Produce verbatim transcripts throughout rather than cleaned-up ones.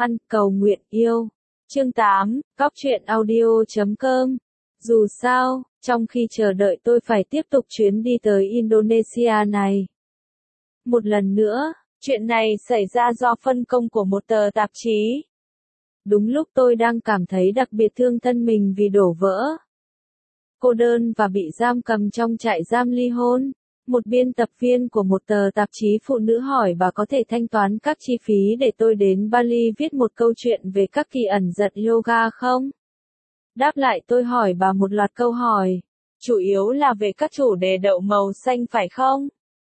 Ăn cầu nguyện yêu. Chương tám, Cóc truyện audio chấm com. Dù sao, trong khi chờ đợi tôi phải tiếp tục chuyến đi tới Indonesia này. Một lần nữa, chuyện này xảy ra do phân công của một tờ tạp chí. Đúng lúc tôi đang cảm thấy đặc biệt thương thân mình vì đổ vỡ, cô đơn và bị giam cầm trong trại giam ly hôn. Một biên tập viên của một tờ tạp chí phụ nữ hỏi bà có thể thanh toán các chi phí để tôi đến Bali viết một câu chuyện về các kỳ ẩn dật yoga không? Đáp lại tôi hỏi bà một loạt câu hỏi, chủ yếu là về các chủ đề đậu màu xanh phải không?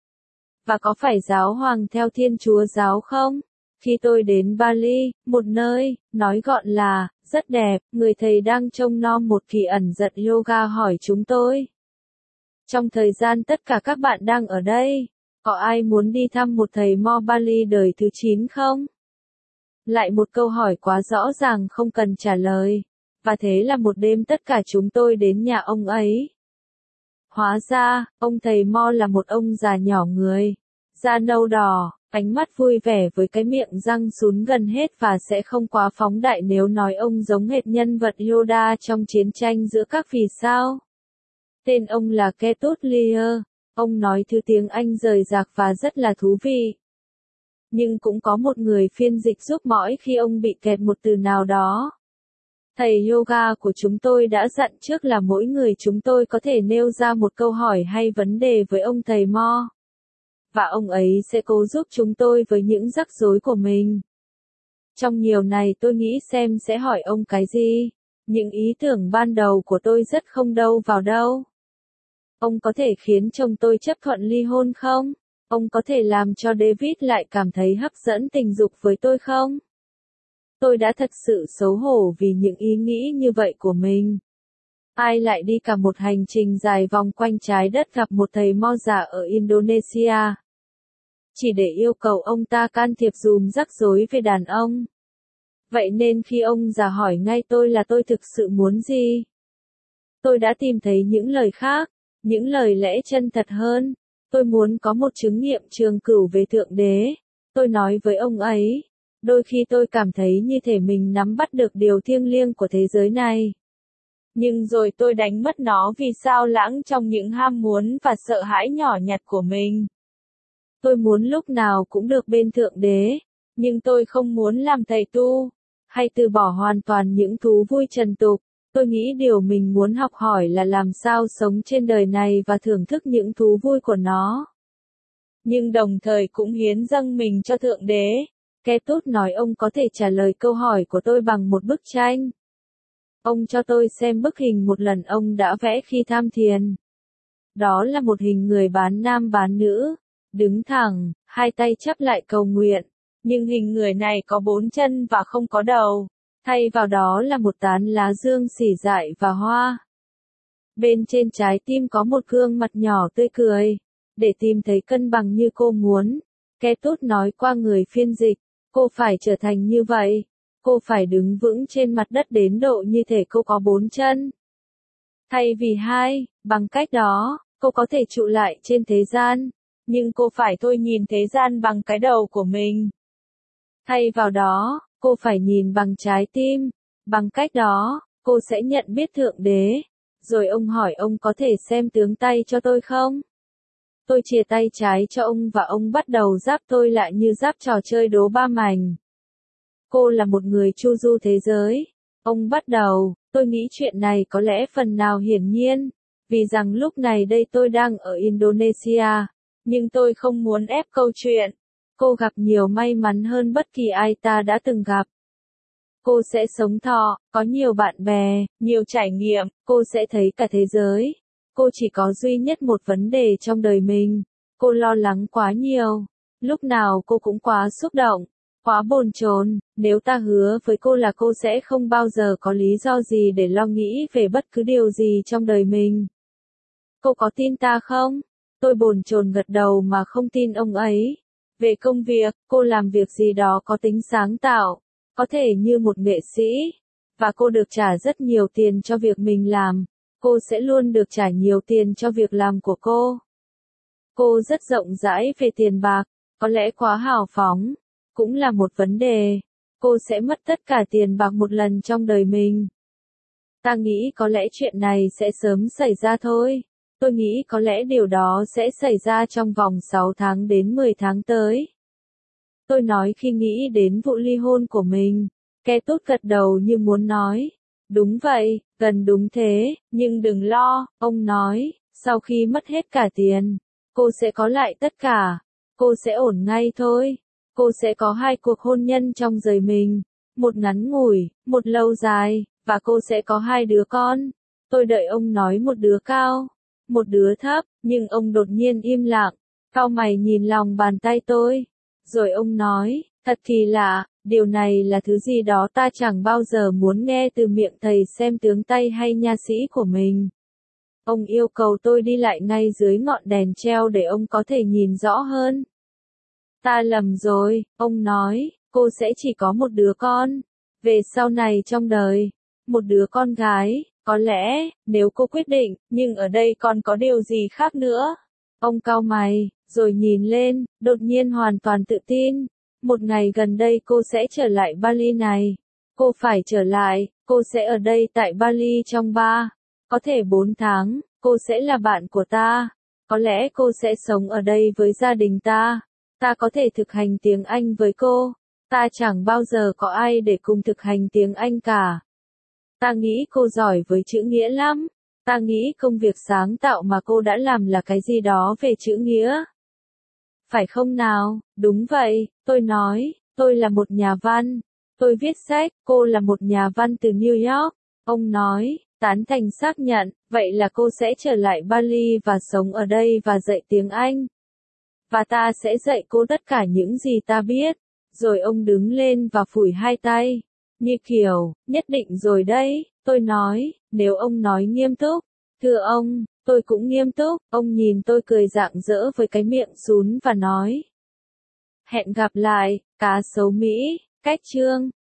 Và có phải giáo hoàng theo Thiên Chúa giáo không? Khi tôi đến Bali, một nơi, nói gọn là, rất đẹp, người thầy đang trông nom một kỳ ẩn dật yoga hỏi chúng tôi. Trong thời gian tất cả các bạn đang ở đây, có ai muốn đi thăm một thầy Mo Bali đời thứ chín không? Lại một câu hỏi quá rõ ràng không cần trả lời. Và thế là một đêm tất cả chúng tôi đến nhà ông ấy. Hóa ra, ông thầy Mo là một ông già nhỏ người, da nâu đỏ, ánh mắt vui vẻ với cái miệng răng sún gần hết và sẽ không quá phóng đại nếu nói ông giống hệt nhân vật Yoda trong chiến tranh giữa các vì sao. Tên ông là Ketut Lear, ông nói thứ tiếng Anh rời rạc và rất là thú vị. Nhưng cũng có một người phiên dịch giúp mỗi khi ông bị kẹt một từ nào đó. Thầy yoga của chúng tôi đã dặn trước là mỗi người chúng tôi có thể nêu ra một câu hỏi hay vấn đề với ông thầy Mo. Và ông ấy sẽ cố giúp chúng tôi với những rắc rối của mình. Trong nhiều này tôi nghĩ xem sẽ hỏi ông cái gì. Những ý tưởng ban đầu của tôi rất không đâu vào đâu. Ông có thể khiến chồng tôi chấp thuận ly hôn không? Ông có thể làm cho David lại cảm thấy hấp dẫn tình dục với tôi không? Tôi đã thật sự xấu hổ vì những ý nghĩ như vậy của mình. Ai lại đi cả một hành trình dài vòng quanh trái đất gặp một thầy Mo già ở Indonesia, chỉ để yêu cầu ông ta can thiệp dùm rắc rối về đàn ông. Vậy nên khi ông già hỏi ngay tôi là tôi thực sự muốn gì, tôi đã tìm thấy những lời khác, những lời lẽ chân thật hơn. Tôi muốn có một chứng nghiệm trường cửu về Thượng Đế. Tôi nói với ông ấy, đôi khi tôi cảm thấy như thể mình nắm bắt được điều thiêng liêng của thế giới này. Nhưng rồi tôi đánh mất nó vì sao lãng trong những ham muốn và sợ hãi nhỏ nhặt của mình. Tôi muốn lúc nào cũng được bên Thượng Đế, nhưng tôi không muốn làm thầy tu, hay từ bỏ hoàn toàn những thú vui trần tục. Tôi nghĩ điều mình muốn học hỏi là làm sao sống trên đời này và thưởng thức những thú vui của nó. Nhưng đồng thời cũng hiến dâng mình cho Thượng Đế. Ketut nói ông có thể trả lời câu hỏi của tôi bằng một bức tranh. Ông cho tôi xem bức hình một lần ông đã vẽ khi tham thiền. Đó là một hình người bán nam bán nữ, đứng thẳng, hai tay chắp lại cầu nguyện. Nhưng hình người này có bốn chân và không có đầu. Thay vào đó là một tán lá dương xỉ dại và hoa. Bên trên trái tim có một gương mặt nhỏ tươi cười. Để tìm thấy cân bằng như cô muốn, Ketut nói qua người phiên dịch, cô phải trở thành như vậy. Cô phải đứng vững trên mặt đất đến độ như thể cô có bốn chân. Thay vì hai, bằng cách đó, cô có thể trụ lại trên thế gian. Nhưng cô phải thôi nhìn thế gian bằng cái đầu của mình. Thay vào đó, cô phải nhìn bằng trái tim. Bằng cách đó, cô sẽ nhận biết Thượng Đế. Rồi ông hỏi ông có thể xem tướng tay cho tôi không? Tôi chìa tay trái cho ông và ông bắt đầu giáp tôi lại như giáp trò chơi đố ba mảnh. Cô là một người chu du thế giới. Ông bắt đầu, tôi nghĩ chuyện này có lẽ phần nào hiển nhiên. Vì rằng lúc này đây tôi đang ở Indonesia. Nhưng tôi không muốn ép câu chuyện. Cô gặp nhiều may mắn hơn bất kỳ ai ta đã từng gặp. Cô sẽ sống thọ, có nhiều bạn bè, nhiều trải nghiệm, cô sẽ thấy cả thế giới. Cô chỉ có duy nhất một vấn đề trong đời mình. Cô lo lắng quá nhiều. Lúc nào cô cũng quá xúc động, quá bồn chồn. Nếu ta hứa với cô là cô sẽ không bao giờ có lý do gì để lo nghĩ về bất cứ điều gì trong đời mình. Cô có tin ta không? Tôi bồn chồn gật đầu mà không tin ông ấy. Về công việc, cô làm việc gì đó có tính sáng tạo, có thể như một nghệ sĩ, và cô được trả rất nhiều tiền cho việc mình làm. Cô sẽ luôn được trả nhiều tiền cho việc làm của cô. Cô rất rộng rãi về tiền bạc, có lẽ quá hào phóng, cũng là một vấn đề. cô sẽ mất tất cả tiền bạc một lần trong đời mình. Ta nghĩ có lẽ chuyện này sẽ sớm xảy ra thôi. Tôi nghĩ có lẽ điều đó sẽ xảy ra trong vòng sáu tháng đến mười tháng tới. Tôi nói khi nghĩ đến vụ ly hôn của mình. Ketut gật đầu như muốn nói. Đúng vậy, gần đúng thế, nhưng đừng lo, ông nói, sau khi mất hết cả tiền, cô sẽ có lại tất cả. Cô sẽ ổn ngay thôi. Cô sẽ có hai cuộc hôn nhân trong đời mình. Một ngắn ngủi, một lâu dài, và cô sẽ có hai đứa con. Tôi đợi ông nói một đứa cao, một đứa thấp, nhưng ông đột nhiên im lặng, cau mày nhìn lòng bàn tay tôi. Rồi ông nói, thật kỳ lạ, điều này là thứ gì đó ta chẳng bao giờ muốn nghe từ miệng thầy xem tướng tay hay nha sĩ của mình. Ông yêu cầu tôi đi lại ngay dưới ngọn đèn treo để ông có thể nhìn rõ hơn. Ta lầm rồi, ông nói, cô sẽ chỉ có một đứa con. Về sau này trong đời, một đứa con gái, có lẽ, nếu cô quyết định, nhưng ở đây còn có điều gì khác nữa. Ông cau mày, rồi nhìn lên, đột nhiên hoàn toàn tự tin. Một ngày gần đây cô sẽ trở lại Bali này. Cô phải trở lại, cô sẽ ở đây tại Bali trong ba, có thể bốn tháng, cô sẽ là bạn của ta. Có lẽ cô sẽ sống ở đây với gia đình ta. Ta có thể thực hành tiếng Anh với cô. Ta chẳng bao giờ có ai để cùng thực hành tiếng Anh cả. Ta nghĩ cô giỏi với chữ nghĩa lắm. Ta nghĩ công việc sáng tạo mà cô đã làm là cái gì đó về chữ nghĩa. Phải không nào? Đúng vậy, tôi nói, tôi là một nhà văn. Tôi viết sách, cô là một nhà văn từ New York. Ông nói, tán thành xác nhận, vậy là cô sẽ trở lại Bali và sống ở đây và dạy tiếng Anh. Và ta sẽ dạy cô tất cả những gì ta biết. Rồi ông đứng lên và phủi hai tay. Như kiểu, nhất định rồi đấy, tôi nói, nếu ông nói nghiêm túc. Thưa ông, tôi cũng nghiêm túc. Ông nhìn tôi cười rạng rỡ với cái miệng sún và nói. Hẹn gặp lại, cá sấu Mỹ, cách chương.